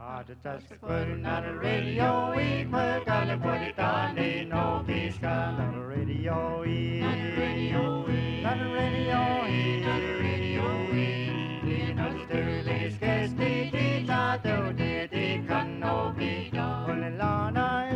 Just putting on the radio, we put on the body down, they know peace got on the radio, on the radio, on the radio, on the radio, you know the Sterling sketch, they thought they can no be done. Well, Lana,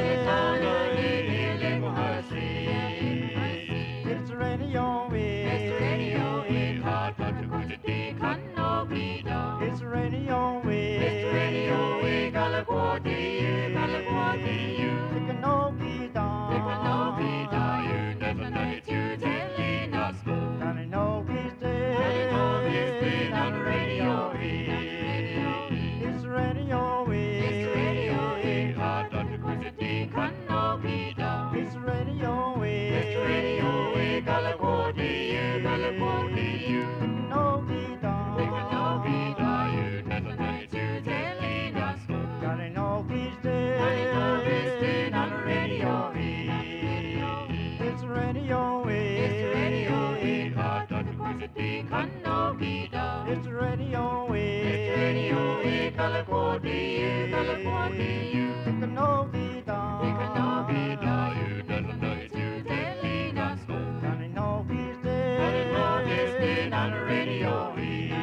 it's the radio, it's the radio, hard but the good they can no be done. It's the radio, it's the radio, California, California, it can no be done. It can no be done. You never know it, you telling us good. Gotta know he's dead. Gotta know he's dead on the radio. It's the radio, it's the radio, hard but the good they can no be done. It's the radio, it's the radio, California, California, it can no be done. It can no be done. You never know it, you telling us good. Gotta know he's dead. Gotta know he's dead on the radio. It's the radio, it's the radio, hard but the good they can no be done. It's the radio, it's the radio, California, California, it can no be done. It can no be done. You never know it, you telling us good. Gotta know he's dead. Gotta know he's dead on the radio.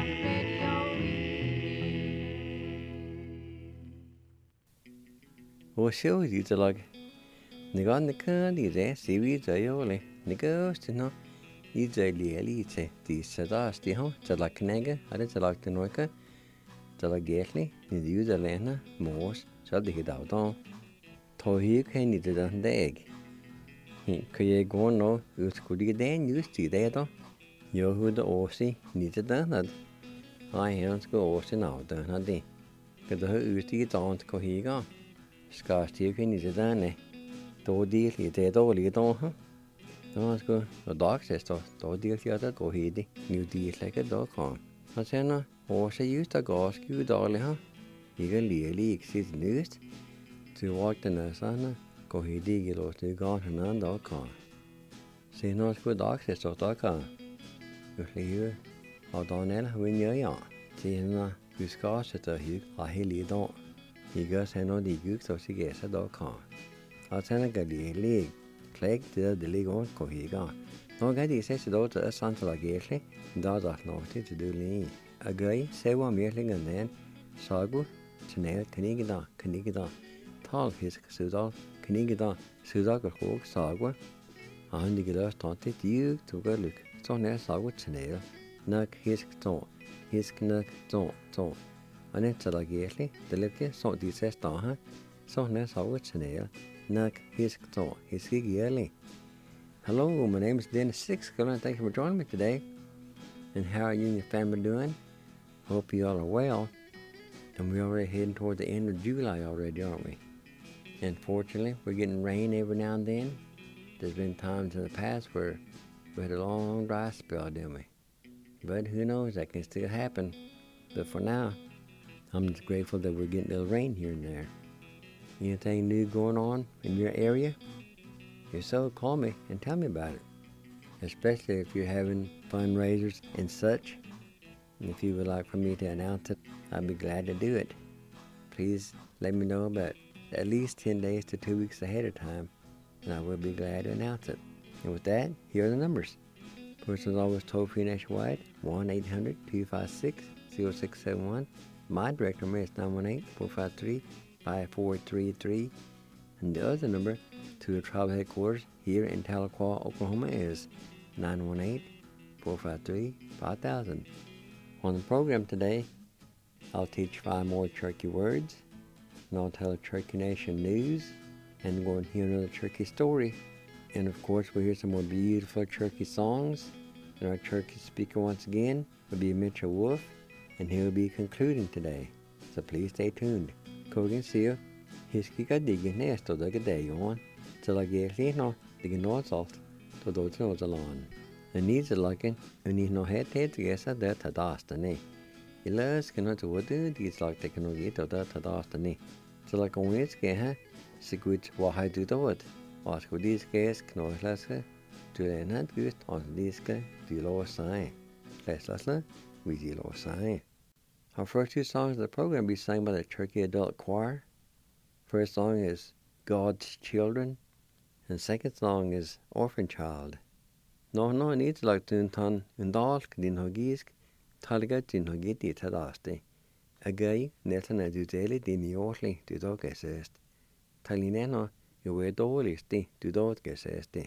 Og så er det lag. Nigan nikan di re sivi jayole. Nigost no. I jayli te. Di sada sti ho. Tala knege. Are tala tnoika. Tala gætli. Ni di uda lena. Mos. Så det hit avdon. Tohi kan ni det den dag. Kan jeg gå nå utskudige den just i det da. Jo huda åsi ni det den. Ai han skal åsi nå den det. Kan det ut i dans kohiga. Skarsti kan ni det den. Då del i det dåligt då. Då ska och dagsest då del jag det går hit. Nu del lägger då kan. Och sen och så just det gas gud dåligt ha. Jag lili sitt nyst. Du vakte när såna går hit i låt det gå han då kan. Sen ska dagsest då kan. Jag lever och då när vi gör ja. Sen vi ska sätta hit och hela då. Jag sen då det gick så sig så då kan. Og sen kan de lægge klæg det ligger rundt på higa. Nå kan de sætte dog til santal gæsle, da der nok til det lige. Og gør se hvor mere den sagu til kanigda. Tal fisk sudal kanigda sudag og sagu. Og han ligger der stått til de to lyk. Så nær sagu til nok fisk nok to. Og net til gæsle, det ligger så de sætter her. Så nær sagu til Nak hisk yearly. Hello, my name is Dennis Sixcombe, and thank you for joining me today. And how are you and your family doing? Hope you all are well. And we're already heading toward the end of July already, aren't we? Unfortunately, we're getting rain every now and then. There's been times in the past where we had a long dry spell, didn't we? But who knows, that can still happen. But for now, I'm just grateful that we're getting a little rain here and there. Anything new going on in your area? If so, call me and tell me about it. Especially if you're having fundraisers and such. And if you would like for me to announce it, I'd be glad to do it. Please let me know about at least 10 days to 2 weeks ahead of time, and I will be glad to announce it. And with that, here are the numbers. First, as always, toll-free nationwide, 1-800-256-0671. My direct number is 918-453-5433, and the other number to the tribal headquarters here in Tahlequah, Oklahoma is 918-453-5000. On the program today, I'll teach 5 more Cherokee words, and I'll tell a Cherokee Nation news, and go and hear another Cherokee story. And of course, we'll hear some more beautiful Cherokee songs, and our Cherokee speaker once again will be Mitchell Wolf, and he'll be concluding today. So please stay tuned. Kogan sier, hisk ikke at digge næste og døgge deg on, til å gjøre nå, digge nå salt, til å til å land. En nidse lakken, og ni nå helt til gesa det til dastene. I løsken og til å du, de slag teknologi til det til dastene. Til å komme skal ha, så godt hva har du død, og skal de skal knåslaske, til en hand gust, og de skal de lov seg. Læslasle, vi de lov seg. Our first two songs of the program will be sung by the Turkey Adult Choir. First song is God's Children, and second song is Orphan Child. No needs like Tuntan Undalk, Din Hogisk, Talga Din Hogiti Tadaste. A gay, Netana Dudeli, Din Yorli, Dudok Assist. Talineno, you were dolisti, Dudok Assist.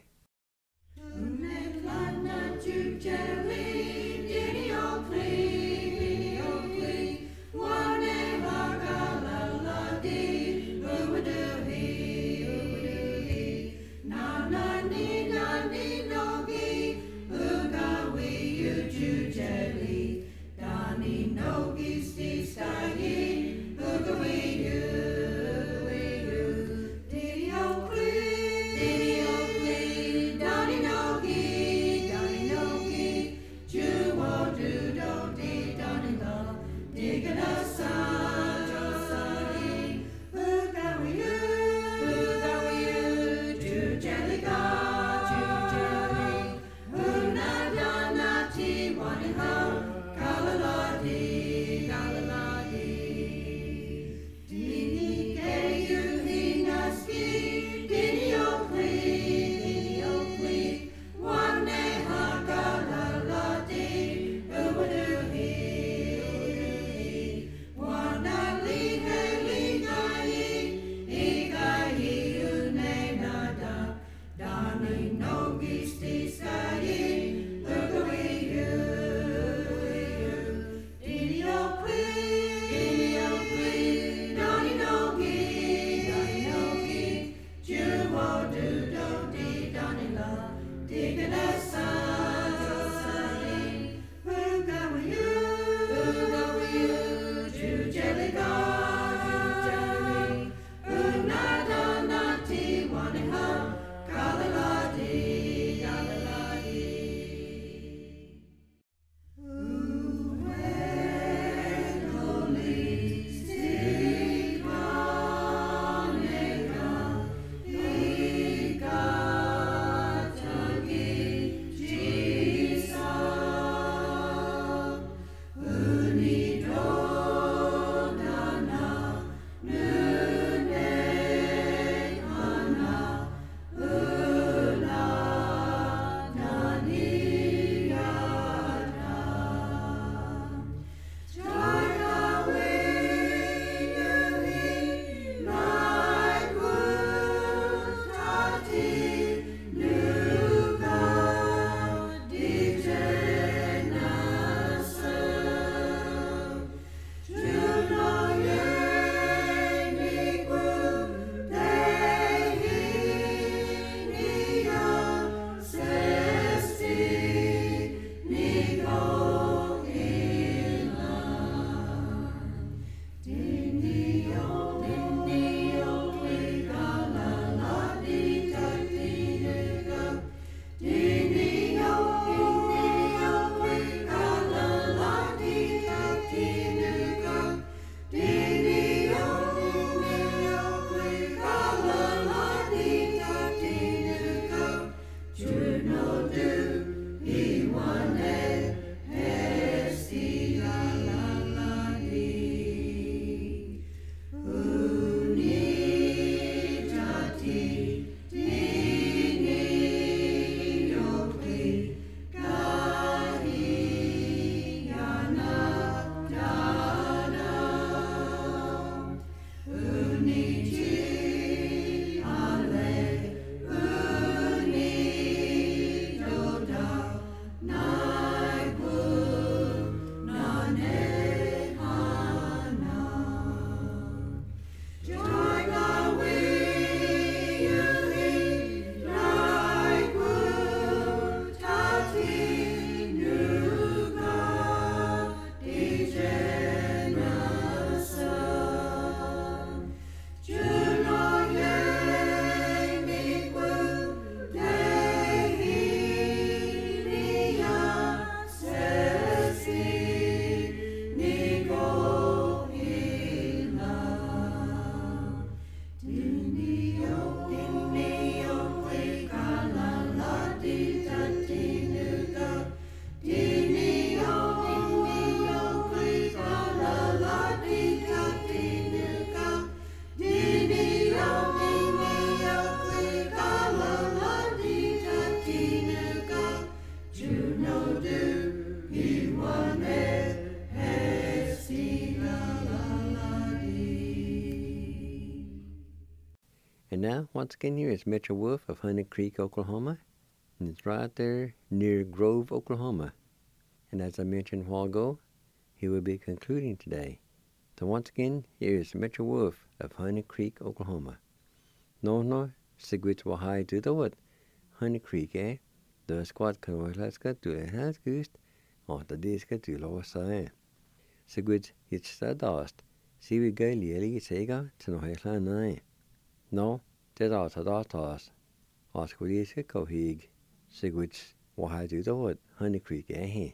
now, once again, here is Mitchell Wolf of Honey Creek, Oklahoma. And it's right there near Grove, Oklahoma. And as I mentioned a while ago, he will be concluding today. So once again, here is Mitchell Wolf of Honey Creek, Oklahoma. No, sigwit wahai do the what? Honey Creek, eh? The squad can work let's go to a house ghost, or the disc to lower side. Sigwit, it's the dust. See we go nearly sega to no headline nine. No, that's all the dust. Ask what is it, go hig. Sigwit wahai do the what? Honey Creek, eh?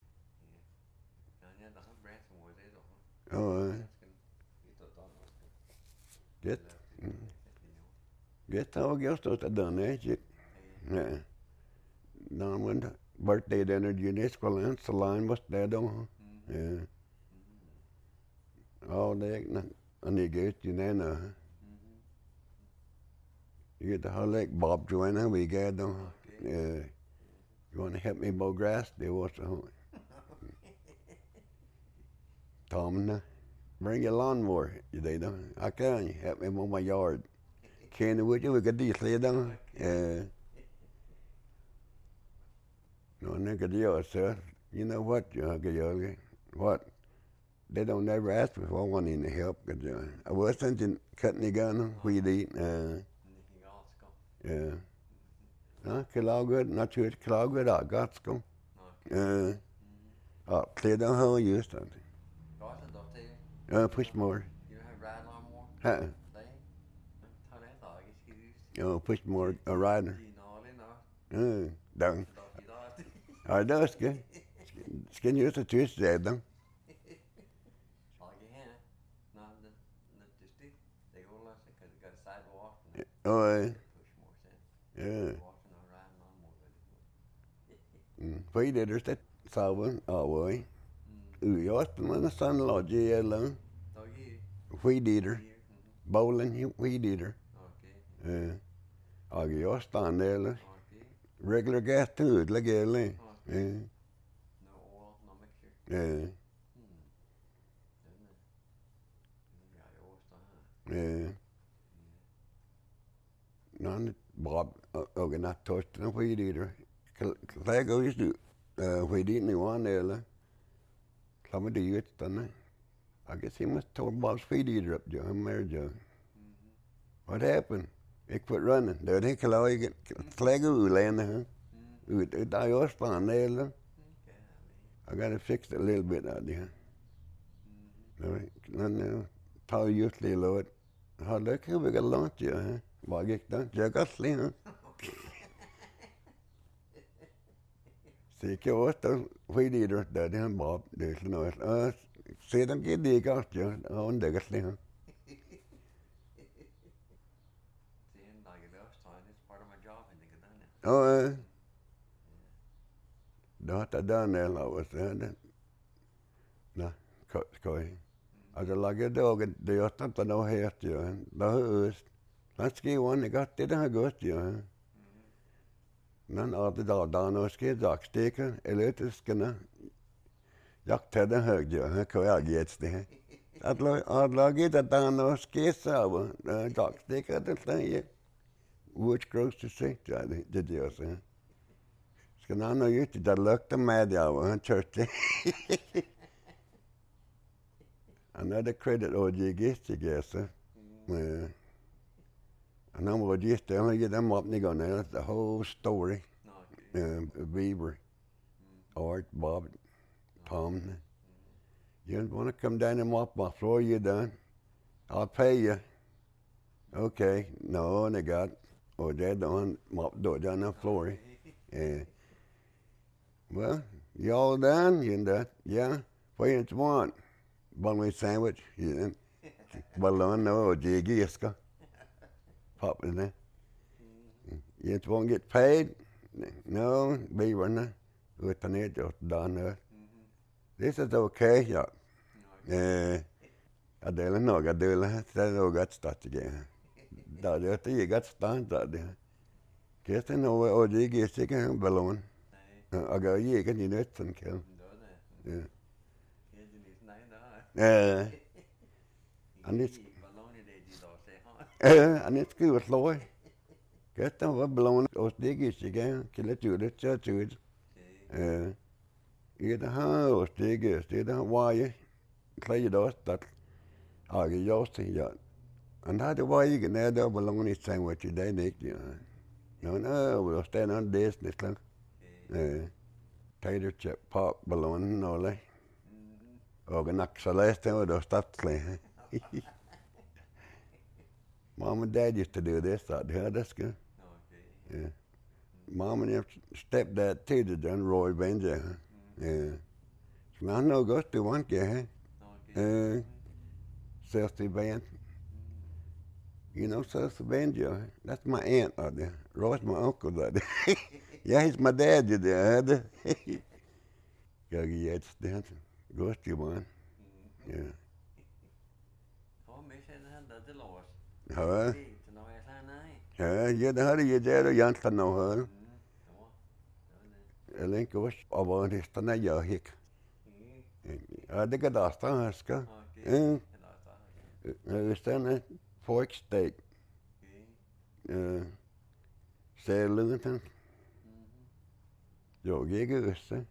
Oh, get all guess what I done that shit. Yeah. Don when birthday dinner UNESCO Lance the line was dead on. Yeah. All day and you get you know. You get the whole like Bob Joanna we got on. Yeah. You wanna help me mow grass? They was Tom, bring your lawnmower. They don't. I can. You help me mow my yard. Can you? Would you? We could do it. Don't. No, nigga, deal, sir. You know what? What? They don't never ask me if I want any help. I wasn't cutting the gun. We'd eat. Yeah. No, all good. Not sure it's all good. I got some. Oh, clear down how you used to. Push more. You don't have ride lawnmower? Push more a rider. Down. I know it's good. Skin used to twist that down. Oh, yeah. Phi đi được tết sau với với gió nó sun lò gì lớn phi đi được bowling phi đi được gió stand there là regular gas too là ghê lên No oil, no mixture. Nó Bob organized toast nó phi đi được cái go used to phi đi này one there là somebody used to know. I guess he must have told Bob's feet eater up there. I'm there, Joe. What happened? It quit running. There they get flag of land, huh? I was on there. I got to fix it a little bit out there. No, tell you to load. How look here we got lunch, huh? Why get done? Jack us, huh? See, you was the feet eater that him Bob. There's no see them get the gas, Joe. On the gas, huh? Oh, đó ta đó này là was đó nè coi ada lagi đó cái điều ta đâu hết chứ đó nó ski one này có tới đó gott chứ nên ở đó đó nó ski giặc sticker eller skana giặc thế đó hög chứ coi à gets det att lagi đó nó ski sao giặc sticker det är which grows to say did you say Ska någon ha gjort det luktar med jag church. Another credit or you guess I guess. And I'm going to just tell you them up and that's the whole story. Beaver, Art, Bob, Tom. You want to come down and mop my floor, you done. I'll pay you. Okay. No, they got they don't mop door down the floor. Well, you all done? You done? Yeah? What do you want? Bologna sandwich? Yeah. Bologna, no, jiggy, pop in there. You want to get paid? No, be running. With the net just done there. This is okay, yeah. I don't know, I do that. I don't got started again. That's you got started. Guess I know what jiggy is taking balloon. I go, yeah, can you do it? And kill. Yeah. And it's anh ấy cứ vật lối cái tao vẫn belong ở đây cái gì cái là chữ đó chữ cái đó ở đây cái đó why cái đó that cái gió thì giờ anh thấy cái why cái này đó belong in sang what today nick no we'll stand on this thing tater chip pop belong noเลยcái nắp celeste đó start clean Mom and Dad used to do this. Thought, yeah, that's good. Yeah. Mom and your stepdad too did done Roy Benja. Yeah. So I know goes to one guy. Celeste Band. You know Celeste Banjo? That's my aunt out there. Roy's my uncle out there. Yeah, he's my dad you there. Gotta get that dancing. Goes to one. Yeah. Hả? Giờ đó hơi giờ đó giờ tao nói hơn. Lên cái bớt ở bên thì tao nói giờ hiệt. Đây cái đó tao hỏi cái. Cái này pork steak. Xe lưng thằng. Rồi cái sao?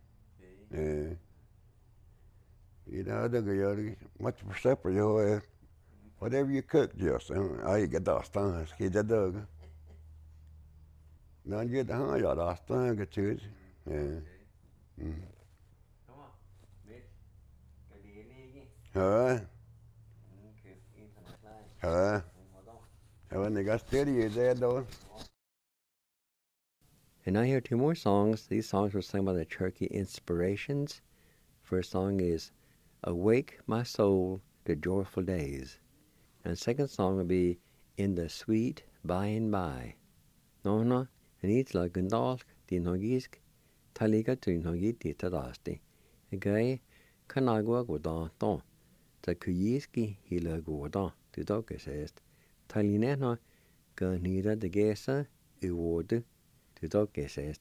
Cái đó cái giờ much separate rồi. Whatever you cook, just I get that done. He did that. Now you the high that done get to it. Yeah. Come on. Biết cái gì này. Hả? Hả? When they got steady, you there, though. And now here are two more songs. These songs were sung by the Cherokee Inspirations. First song is Awake My Soul to Joyful Days. And the second song will be In the Sweet By and By. No, and it's like a dog, the Nogisk, Taliga to Nogit, the Tadasti. A guy can I go with the Kuyiski, he lag over the dog says, Talinena, Ganida the Gesa, a word, the dog says.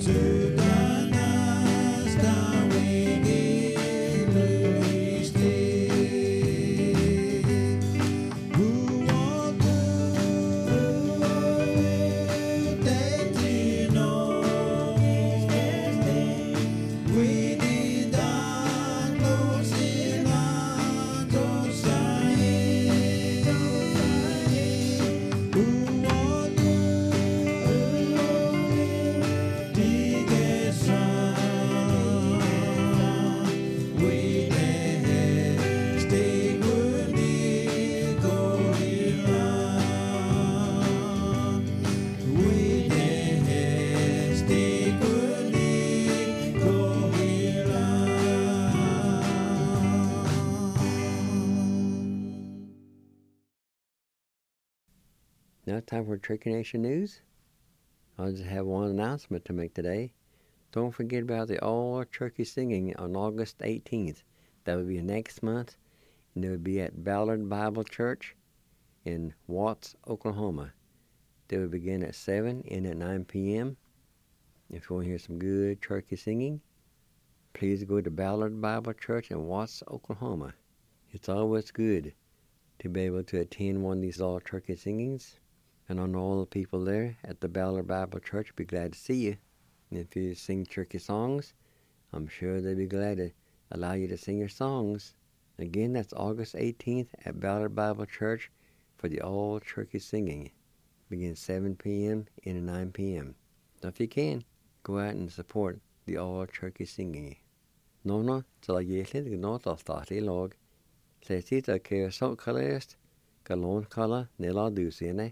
Now it's time for Turkey Nation News. I'll just have one announcement to make today. Don't forget about the All Turkey Singing on August 18th. That will be next month, and it will be at Ballard Bible Church in Watts, Oklahoma. They will begin at 7 and at 9 p.m. If you want to hear some good turkey singing, please go to Ballard Bible Church in Watts, Oklahoma. It's always good to be able to attend one of these all turkey singings. And I know all the people there at the Ballard Bible Church will be glad to see you. And if you sing turkey songs, I'm sure they'll be glad to allow you to sing your songs. Again, that's August 18th at Ballard Bible Church for the all turkey singing. Begins 7 p.m. and 9 p.m. So if you can, go out and support the all turkey singing. No, till I get into the north of the log. Says it's a care so colorist, galon color, nilla dusine.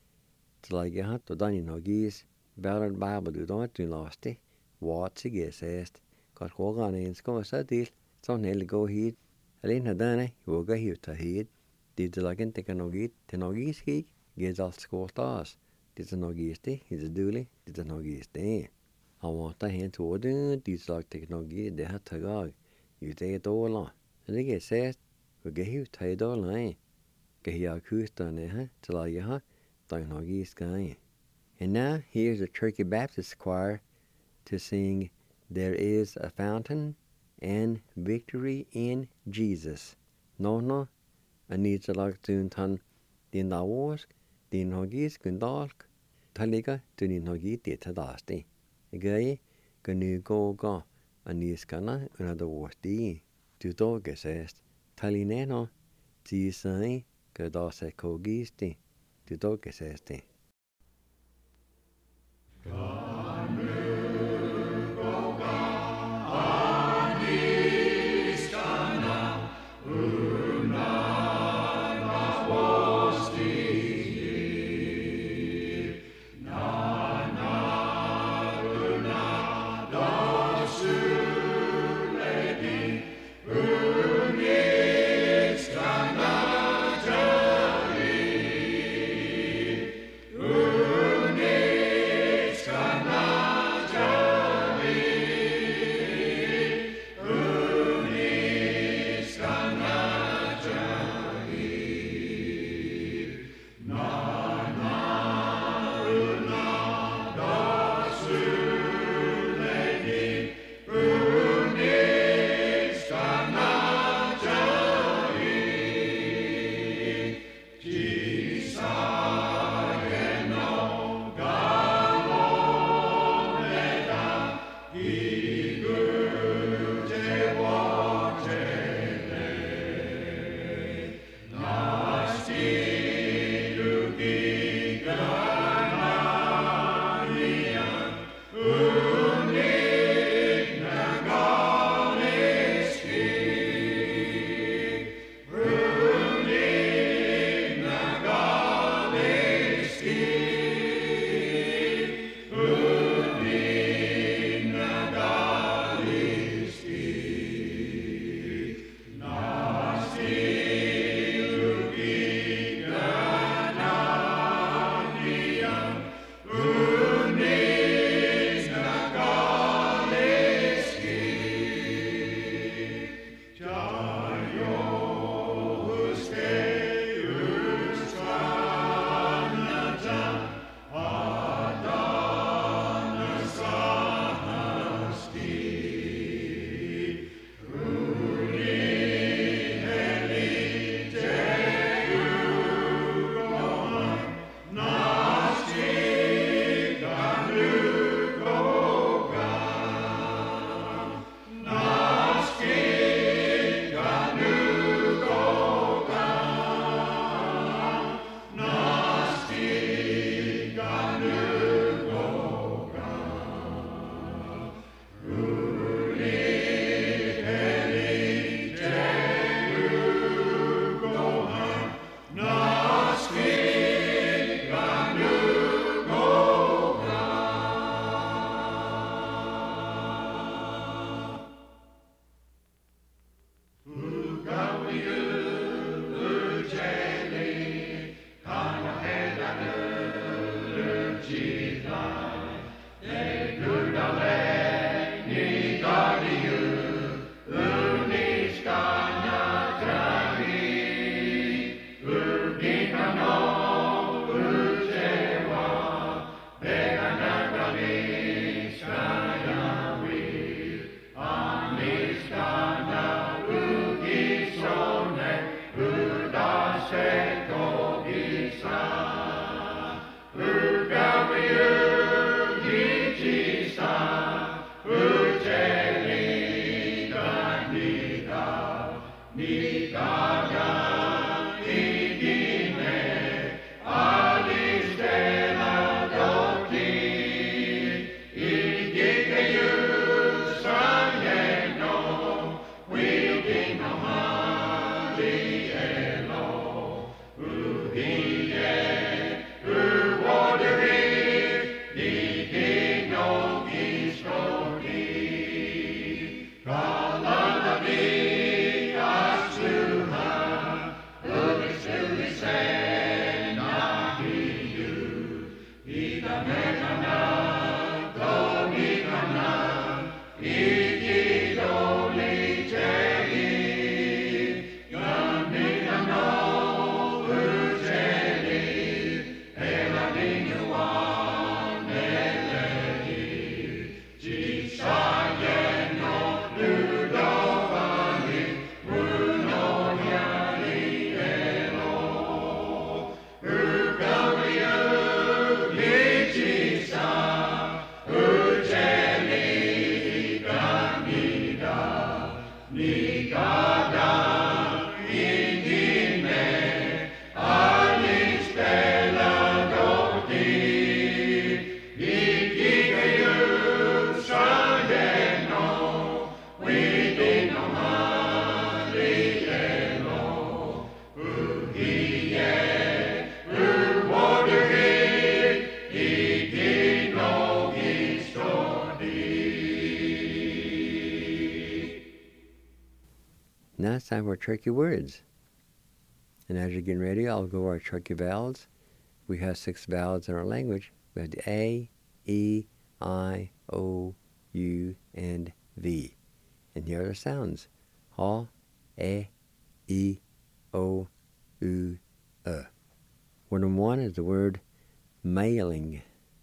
Till I get to Danny Noggies, Ballard Bible do don't do lost it. What she gets said, got walk on in school so deal, so nearly go heed. Alin had done it, you will go here to heed. Did the like in take a noggie, to Noggies geek, gets off school stars. Did the Noggies day, he's a dooley, did the Noggies day. I want to hand to order, these like take Noggie, they had to go. You take it all on. And they get said, we get here to it all line. Get here a coos done it, huh? Till I get Sky. And now here's the Turkey Baptist Choir to sing There Is a Fountain and Victory in Jesus. No, I need to like to tan din da wars, din hogis gundalk, taliga to din hogi titadasti. Gay, gnu go, aniskana, another wars di, to dogesest, talineno, tisai, gadase kogisti. To dogesesti. Now it's time for tricky words. And as you're getting ready, I'll go over our tricky vowels. We have 6 vowels in our language. We have the A, E, I, O, U, and V. And here are the sounds. Ha, E, O, U, Word number 1 is the word mailing.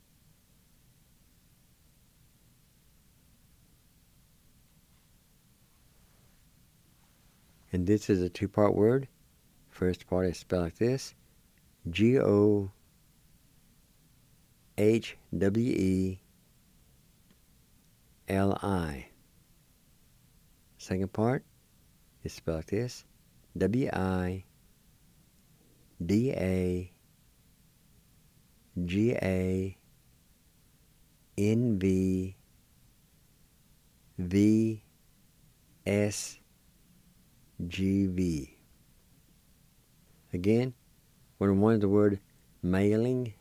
And this is a 2-part word. First part is spelled like this: G-O-H-W-E-L-I. Second part is spelled like this: W-I-D-A-G-A-N-V-V-S-G-V. Again, word number 1 is the word mailing.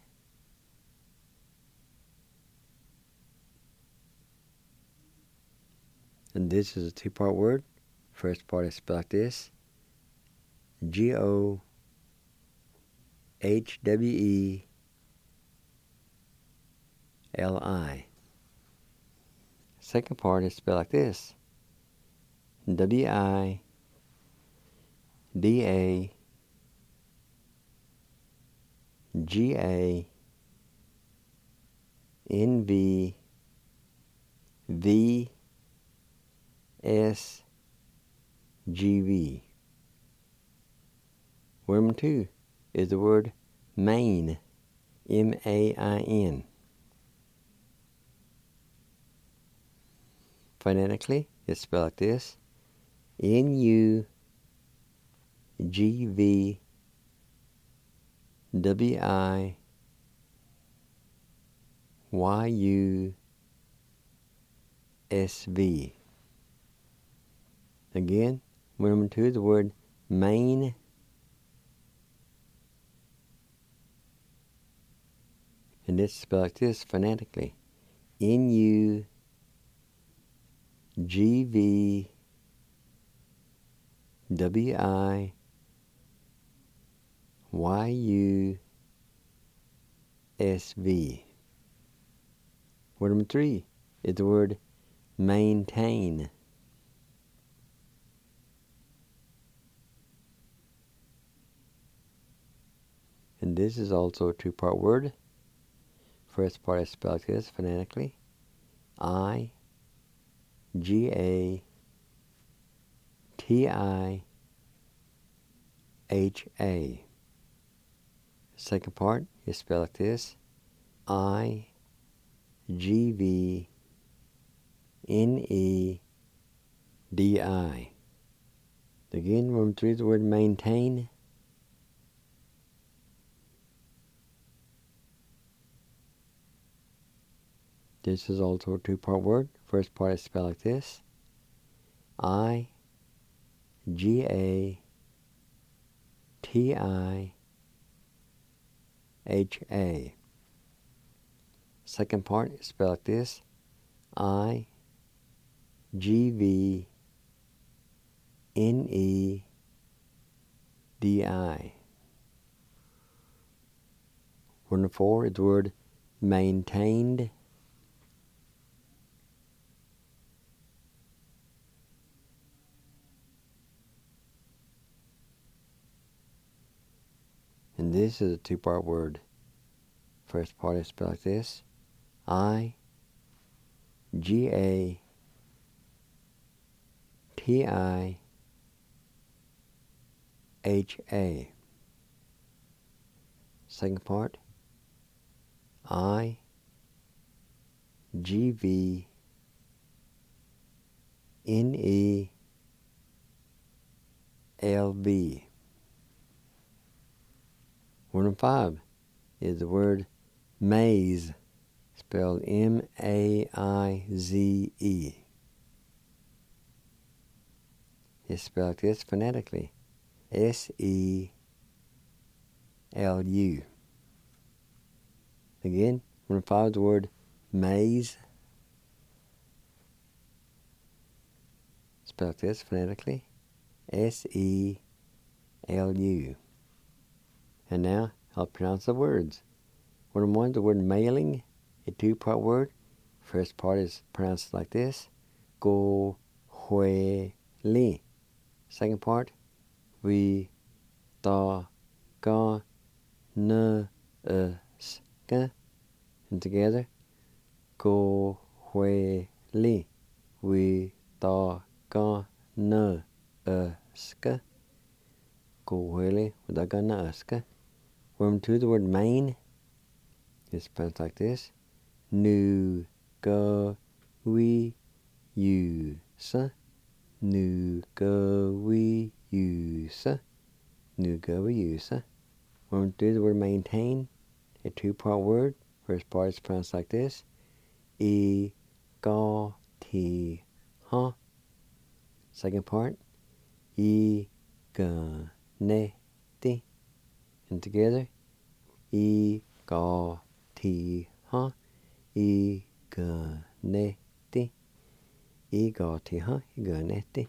And this is a 2-part word. First part is spelled like this: G-O-H-W-E-L-I. Second part is spelled like this: W-I-D-A-G-A-N-V-V-S-G-V. Word number 2 is the word main. M-A-I-N. Phonetically, it's spelled like this: N-U-G-V-W-I-Y-U-S-V. Again, word number 2 is the word main. And it's spelled like this phonetically: N-U-G-V-W-I-Y-U-S-V. Word number 3 is the word maintain. And this is also a 2-part word. First part is spelled like this phonetically: I-G-A-T-I-H-A. Second part is spelled like this: I-G-V-N-E-D-I. Again, word 3 is the word maintain. This is also a 2-part word. First part is spelled like this: I-G-A-T-I-H-A. Second part is spelled like this: I-G-V-N-E-D-I. Word number 4 is the word maintained. And this is a 2-part word. First part is spelled like this: I-G-A-T-I-H-A. Second part: I-G-V-N-E-L-V. Word number 5 is the word maize, spelled M-A-I-Z-E. It's spelled like this phonetically: S-E-L-U. Again, word number 5 is the word maize, spelled like this phonetically: S-E-L-U. And now I'll pronounce the words. When one, the word mailing, a two-part word. First part is pronounced like this. Go, hue, li. Second part. We, ta, ga, na, ska. And together. Go, hue, li. We, ta, ga, na, ska. Go, hue, li. We, ta, ga, na, ska. When two, the word main. It's pronounced like this. Nu, ga, we, you, sa. Nu, ga, we, you, sa. Nu, ga, we, you, sa. When we do the word maintain, a two-part word. First part is pronounced like this. E, ga, ti, ha. Second part. E, ga, ne, ti. And together. E, ga, ti, ha. E, ga, ne, ti. E, ga, ti, ha. E, ga, ne, ti.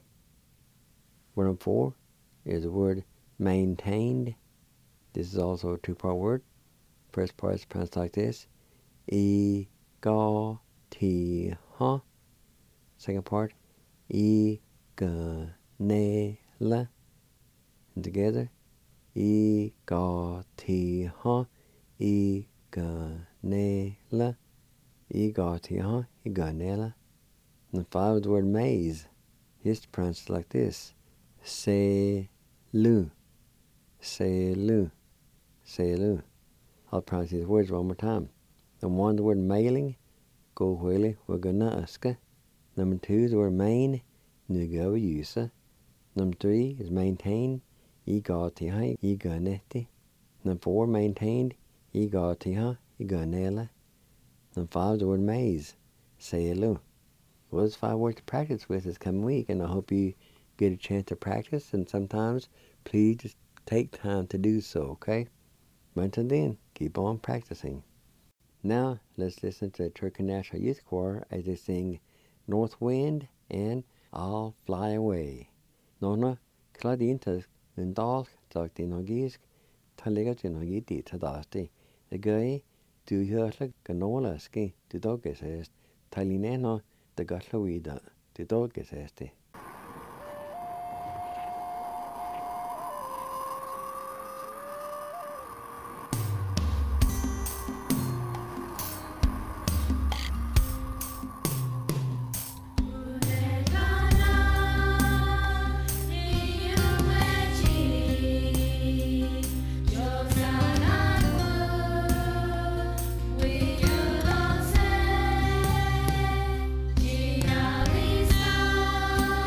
Word number 4 is the word maintained. This is also a two-part word. First part is pronounced like this. E, ga, ti, ha. Second part. E, ga, ne, la. And together. E, ga, ti, ha. E, ga, ne, la. E, ga, ti, ha. E, ga, ne, la. And 5 is the word maize. It's pronounced like this. Se, lu. Se, lu. Se, lu. I'll pronounce these words one more time. Number 1, the word mailing. Go, huele, we, ga, na, ska. Number 2 is the word main. Nu, ga, we, you, sa. Number 3 is maintain. E, ga, ti, ha. E, ga, ne, ti. Number 4, maintained. E, ga, ti, ha. E, ga, ne, la. Number 5 is the word maize. Se, lu. Well, those 5 words to practice with this coming week, and I hope you get a chance to practice, and sometimes please just take time to do so, okay? But until then, keep on practicing. Now, let's listen to the Turkey National Youth Choir as they sing North Wind and I'll Fly Away. Nona, Claudine to Ndalk, Talk the Nogisk, Taliga to Nogiti to Dasti. The guy, do you like Ganola ski, to Doggis est, Talineno, the Gatluida, to Doggis este. Gina Lisa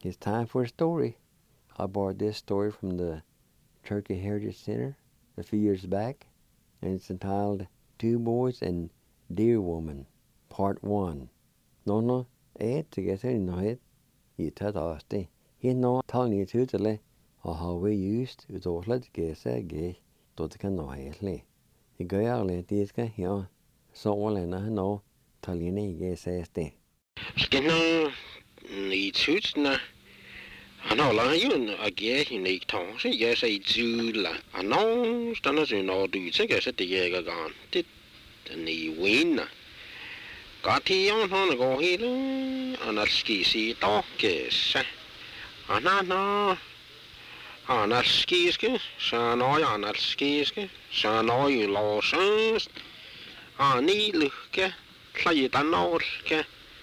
It's time for a story. I borrowed this story from the Turkey Heritage Center a few years back, and it's entitled Two Boys and Deer Woman, Part 1. Nó thì cái thế nó hết. Ý thật đó thì hiện nó thằng này thứ cho lên. How we used to let get say gay. Tôi kan nói hết. Thì cái áo lên thì cái hiểu. Så lên nó thằng này cái say thế. Cái nó ý chút na. Nó là những cái này thằng sẽ cái say chú là. Nó nó sẽ nó đủ chứ cái sẽ thì cái gan. Thì này win na. Cả thì ông nó có hi đó. Nó ski to cái sẽ. Nó Anarskiske, sanoi anarskiske, sanoi losens, anilykke, lajitanolke,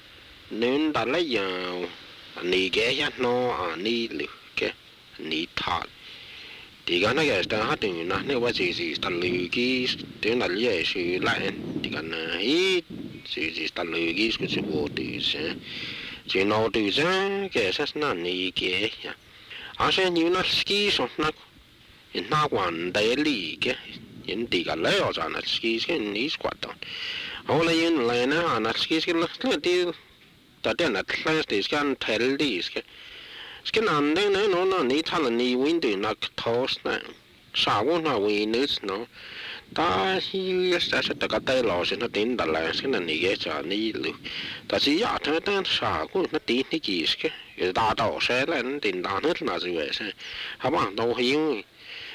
nyndaljau, nigejanno anilykke, nital. Tiga na gesta hatuna ne wasi stalugis, tena liesu laen, tiga na hit, si stalugis ku subotus. Sinotus kesas na nigeja. Asen yunal skis on na in na wan daily in tiga leo on at skis in is quaton. Ola yun lena on at skis in the deal that then at last is can tell these. Skin on then no need tell any window knock toast now. Sawon na winners no. Ta he is as a tagata loss in a tin the last in a nigga ni look. Does he yacht and sago na tin nikiske? Is that all said and in Donald Nazi? How about no he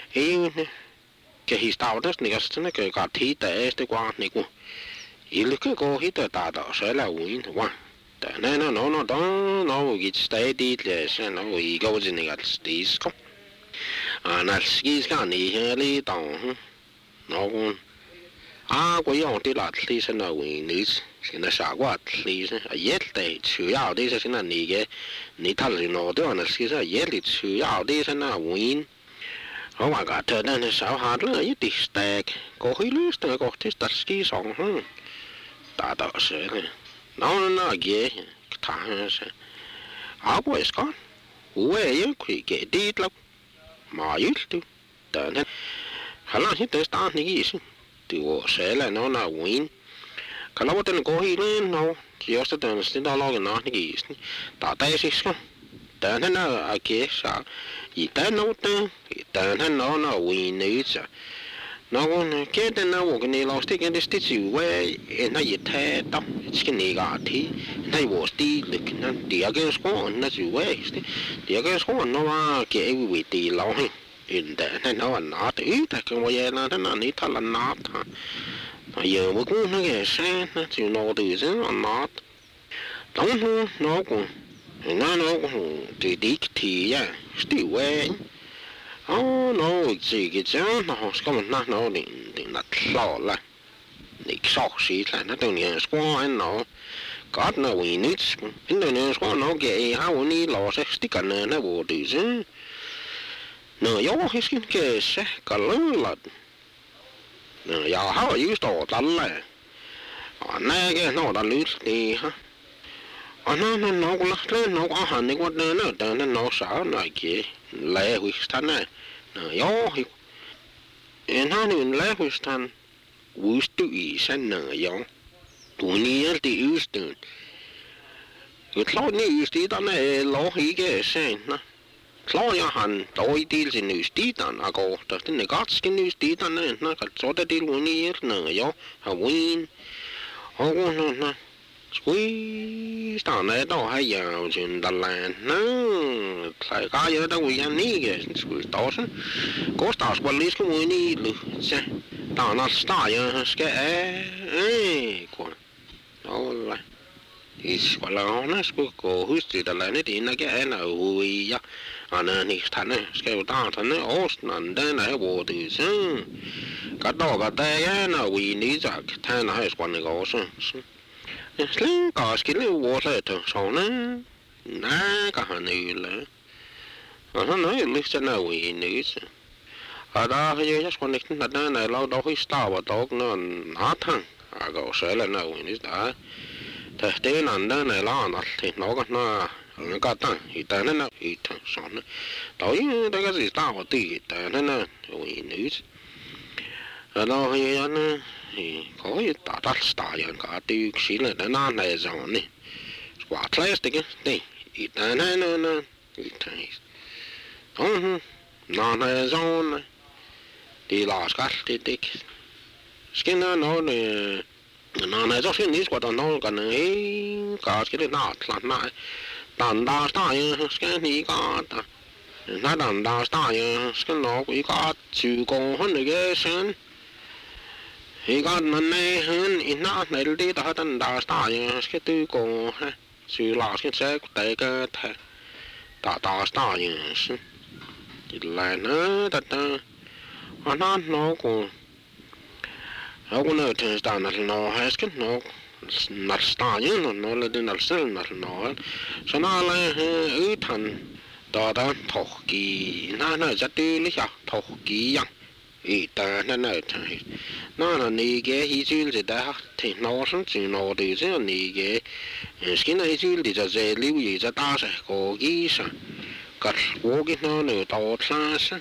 get his daughters next and a got tea the este quan nico. He look a go hit a data, sell a win one. No, don't know, get steady, yes, and no, he goes in the stis. And that skis can easily down. No one. We on the at least no win is in the Sagua at least yet they chew out this in a nigger. Nital no do on the skis yet it chew out this and a win. Oh my god, then it's so hard, it is stack. Go he lose the got this that skis on, That does it. No, gay. I was gone. Where you could get deed look. My used to. Done it. How long hit the start easy? To sell and on a win. Calabotan go he no. Just a done still long and not east. That is gone. Done it now, I guess. You done no thing. You done it no win needs. No one can't know what they lost taking the stitch away and I tear up. It's skinny got tea. And I was the looking at the against one, that's you waste. The against one, no one gave with the long. In that, I know I'm not eat. I can wear not and I need to not. You were going to get sand that you know this or not. Don't know, no one. And I know the dick tea, yeah, still way. Oh no, it's on the house coming not no that claw like the sock sheet like that only a squaw and no. God no we needs in the news one no gay how we need lost a stick on the waters. No, your his can guess, Kalula. No, ya how you stole that lad. Oh, nag, no, the loose the huh. Oh, no, honey, what no, done no sound like ye. Lay with stand. No, yo, and honey, in lay with stand. Wish to eat, and no, yo. To near the Euston. You thought news did on a law he gets saying, no. Claudia Han, toy deals in news did on a go, the Gotskin news did on it, not a sort of deal 1 year, no, yo, a win. Oh, no. Squeeze down there, don't have yams in the land. No, it's like I heard that we need it. Squeeze Dawson. Go start what least we need. Say, down that star, you scare. Eh, go. All right. It's well honest, go who's the land in again. Oh, yeah. And then he's tanning, scale down, and then Austin, and then I will do some. Got dog at there, and we need a 10 house one goes. Sling casket water to Sona. Nagahanula. I don't know, it looks to know we needs. I just want to know that I allowed all his star dog, no, nothing. I go sell and know when it's that. The day and then I learn nothing, no, cái ta thì ta nên là thì thằng sọn nó tối đó cái gì tao thì ta nên là rồi nữ đó thì nó thì có gì ta ta vậy cả tiêu xí là nó này rồi nè quả class đấy cái thì ta nên nó thì thằng nó này rồi thì là cái tích cái nó này này cho xin qua đó nó cái này cả cái nó là đàn đa style cái này có nó đàn đa style cái nó cũng có chịu công hơn cái sen thì có này hơn nó này đi đó đàn đa style cái tư công ha chịu là cái sẽ tại cái đa style thì là nó nó cũng cũng là trên sàn nó hay cái nó style nó là đến nó cho nó là thành đó thổ kỳ nó rất tư lý à thổ kỳ yang ý ta nó là này cái ý chí gì đó thì nó sống chỉ nó thì chứ này cái này chứ thìจะlưu ýจะta sẽ có cái sao cái của cái nó nữa tao xa sao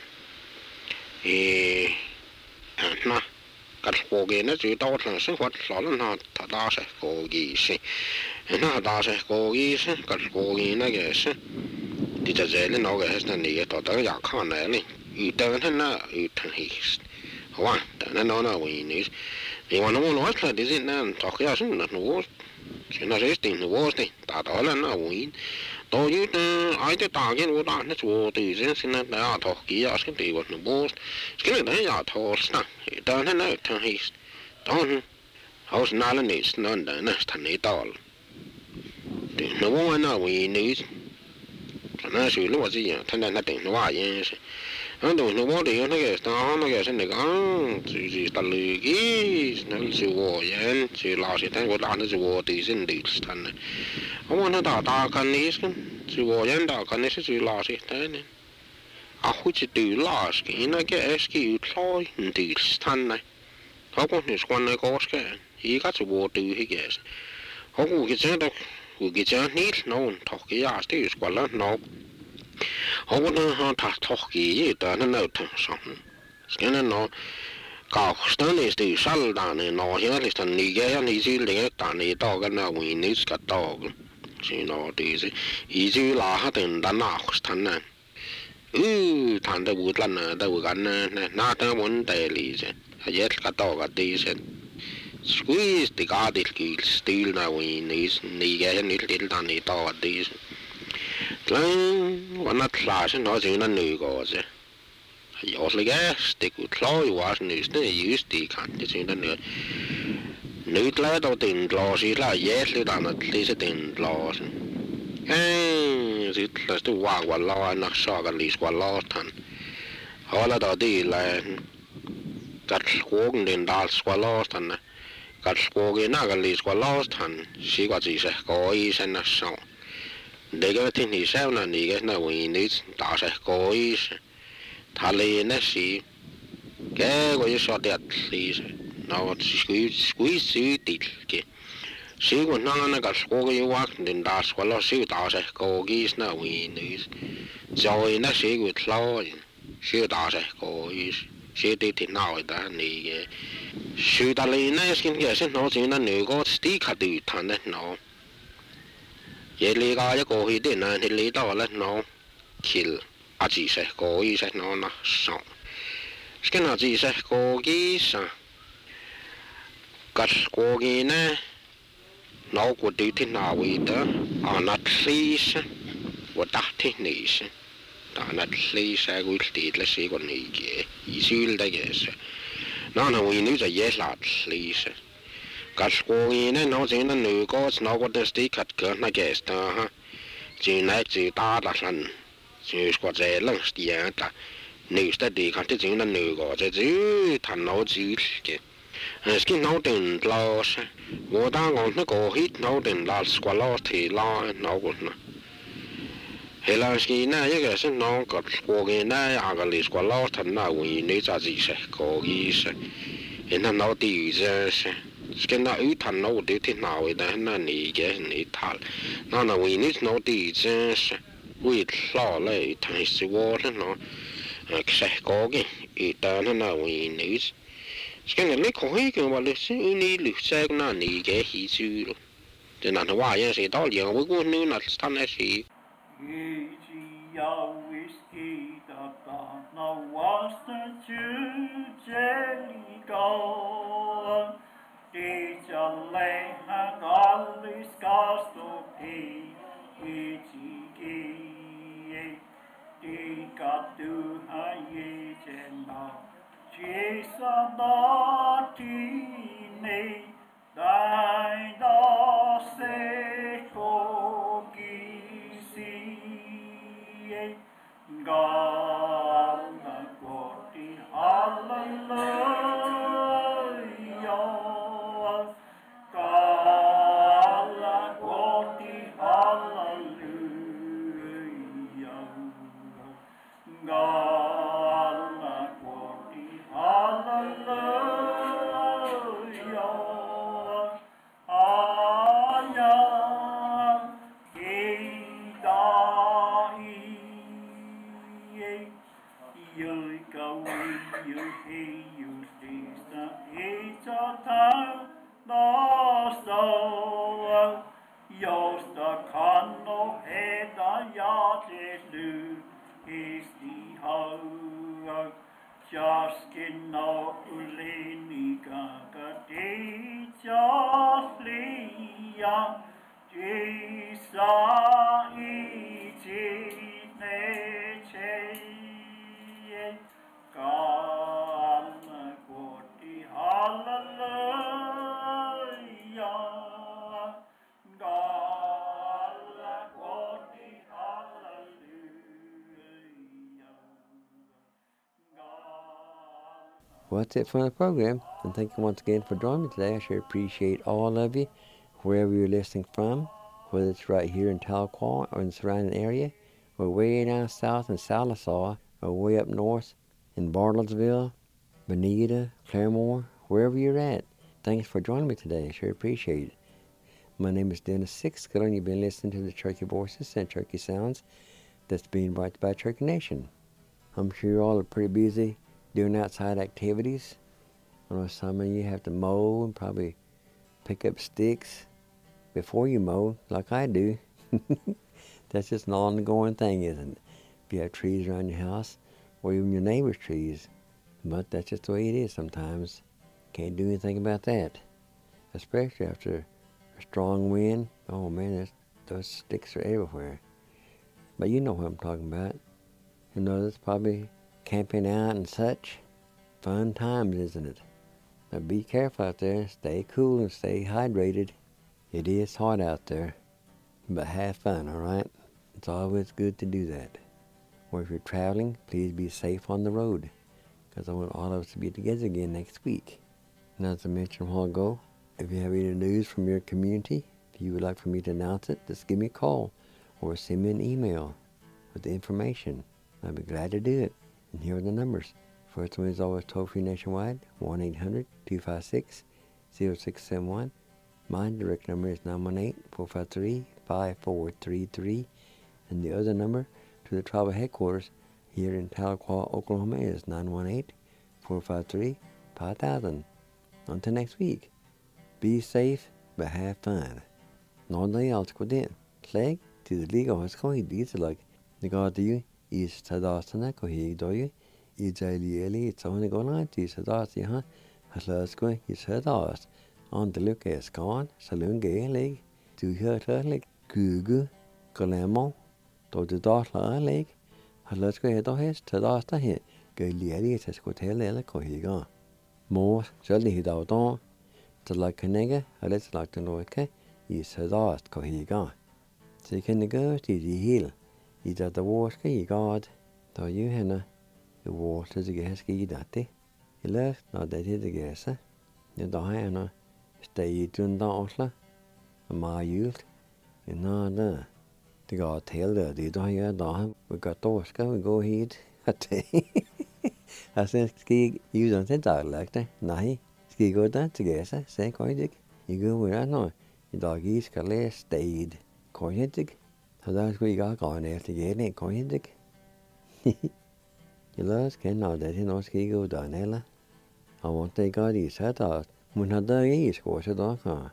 nó cái của cái nó chỉ tao là sinh hoạt nó ta sẽ có cái gì nó ta sẽ có cái gì cái của cái nó cái gì thìจะnó cái này tao taoอยาก看này này ý ta nó ý thằng hi哇，但那为你，你话那么老出来的人呢，他可要是那我，现在是定我的，达到了那为，到有的爱的大件我打那做对人现在那丫头给呀是对我那不，现在那丫头是那，但那他还，当好是拿了你是那那他那到了，对，那我那为你，那是如果这样，他那等那话也是。anh tôi nó bỏ đi nó cái sinh này chỉ ta lười cái nó chịu vô vậy chịu lao thì thằng nó chịu vô thì sinh đi thành này ông nó ta cần đi chịu vô vậy ta cần đi chịu lao thì thế này hút chịu lao cái nó cái thôi thì thành này họ cũng như quan này có cái ý các chịu vô thì cái họ cũng cái chuyện nít nó thọc cái gì thì quan là nó họ cũng thọc cái đó nó thằng sống cái nó cao hơn này thì sao đó này nó hiện là thằng này cái này chỉ là cái này to cái nào mình này cái to thì nó thì ý chỉ là hắn tên đàn nào thằng này thằng đó bút lần đó bút cái này nó đó vấn đề gì chứ hết cái to cái đi chứ squeeze thì cái cái style nào mình này cái này thằng này to cái đi Lang wanna class no sin na nu go ze. Jag lägger stick ut klar was nu det just det kan det sin nu. Nu klart då den glas i la jäsligt annat lite den glas. Sitt läste var la na saga lis var latan. Hålla då det la kat skogen den dals var latan. Kat skogen na lis var latan. Sig vad det gå i sen na så. để cái thiên thì sao là này cái nào mình ní tạo ra coi thà lên nó xí cái cái số đẹp thì nó squeeze xí tịt cái xí của nó cái số cái quá nên đã số nó xí tạo ra coi cái nào mình ní rồi nó xí của lâu xí tạo ra coi xí tịt thì nào đó này xí ta lên nó cái nó chỉ là nửa cái stick hạt từ thằng đấy nó vậy lý cái có gì đến này thì lý đó là nó kill à chỉ sẽ có ý sẽ nó sống cái nào chỉ sẽ có cái sao cái có cái này nó có đi thế nào vậy đó nó xí sẽ và đặt thế này sẽ nó xí sẽ có đi là xí còn này cái ý xí là cái sẽ nó là vì nếu là là xí sẽ cái cô ấy này nó chỉ là nữ có nó có được stick cắt cái này cái đó ha chỉ này chỉ ta là lần chỉ có cái lần tiền ta nữ sẽ đi cắt chỉ là nữ có cái chỉ thằng nó chỉ cái cái nó tiền lo sẽ我当我那个hit nó tiền lo qua lo thì lo nó cũng nó hay là cái này cái是nó cái cô ấy này à cái qua lo thằng nào vì nữ giá trị sẽ có ý sẽ nên nó đi ra sẽ Skal na ud han nå det til nå der han er ikke ni tal. Når vi nyt nå det så vi klar la tan så var nå. Kan gå i der når vi nyt. Skal jeg ikke højge var det så ni lyset når ni ikke hisu. Den anden var jeg så dårlig og vi går nu når stand er sig. No was the jelly go. Did you lay and all this cost to pay? Did got to a yellow. Jesus, not in me. Thy does say, God, hallelujah, God, hallelujah, God, hallelujah, you go, you hey, you see the age of time, the soul, just the cano head, the yacht is loose, is the hoe, just get no uleni gaga, just lia, Jesus, Well, that's it for the program, and thank you once again for joining me today. I sure appreciate all of you, wherever you're listening from, whether it's right here in Tahlequah or in the surrounding area, or way down south in Sallisaw, or way up north in Bartlesville, Bonita, Claremore, wherever you're at. Thanks for joining me today. I sure appreciate it. My name is Dennis Sixkill, and you've been listening to the Cherokee Voices and Cherokee Sounds that's being brought to you by Cherokee Nation. I'm sure you all are pretty busy doing outside activities. I know some of you have to mow and probably pick up sticks before you mow, like I do. That's just an ongoing thing, isn't it? If you have trees around your house, or even your neighbor's trees. But that's just the way it is sometimes. Can't do anything about that. Especially after a strong wind. Oh man, those sticks are everywhere. But you know what I'm talking about. You know, that's probably camping out and such. Fun times, isn't it? But be careful out there. Stay cool and stay hydrated. It is hot out there. But have fun, alright? It's always good to do that. Or if you're traveling, please be safe on the road. Because I want all of us to be together again next week. And as I mentioned a while ago, if you have any news from your community, if you would like for me to announce it, just give me a call or send me an email with the information. I'd be glad to do it. And here are the numbers. First one is always toll-free nationwide, 1-800-256-0671. My direct number is 918-453-5433. And the other number to the tribal headquarters here in Tahlequah, Oklahoma is 918-453-5000. Until next week, be safe, but have fun. Nådde allt går det. Klägg till det liga och skoj dieselag. Det går det ju i stadasarna och hegdöje. I Jailieli så hon går långt i stadas ja. Haslasko i stadas. Ante lucka skan så lunge leg. Du hör leg kugu kalamo. Då det darsla leg. Haslasko är då häst stadas där här. Jailieli så ska till eller kohiga. Må så det då då. Så lakenega eller så lagt loke i stadas kohiga. Så kan det gå till det hel. I det vårska i god. Då ju henne the water to get ski dati. I left not that it gets. The diana stay tun dansla. My youth. In nada. The god tell the dia da we got torska we go heed. I said ski you don't say dialect. Nahi. Skal I gå der til Gaza, sagde Koidik. I går ud af noget. I dag I skal læse stedet. Koidik. Så der skulle I gøre grønne efter gælden, Koidik. Jeg lader os kende af det, til når skal I gå der heller. Og hvor det gør de sat af, men har der ikke skår så der kan.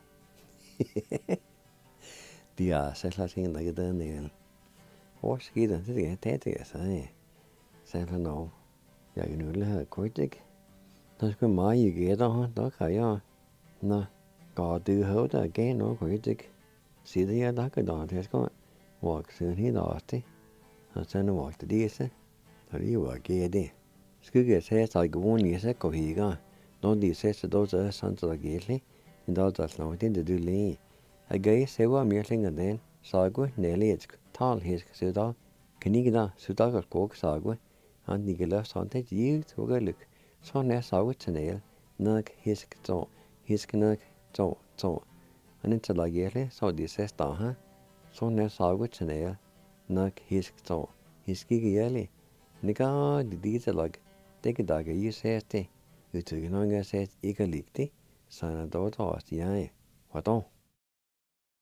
De har selv har tænkt ikke den del. Hvor skidt det skal det det så selv nu. Jeg kan nøle have Koidik. Der skal meget i gætter, der kan jeg. Nå, går du højt der igen og Koidik. Sidder jeg der kan der det skal. Hvor siden helt også. Og så nu var det disse. Så det var gætte. Skygge sagde sig gående i sig og hygge. Når de sætter dog så sådan så der gælder. En dag der slår det det du lige. Jeg gav sig var mere længere den. Sagu nælletsk talhisk så der. Kan ikke der så der går kok sagu. Han ikke løs han det givet og lyk. Så sagu til næl. Nok hisk så. Hisk nok så. Han ikke der gælder så de sætter her. Så sagu til næl. Nok hisk så. Hisk ikke gælder. Nika dite lag. Det kan daga I sætte. Utykker nogen sæt ikke ligge. Så er der dog også jeg. Hvad dog?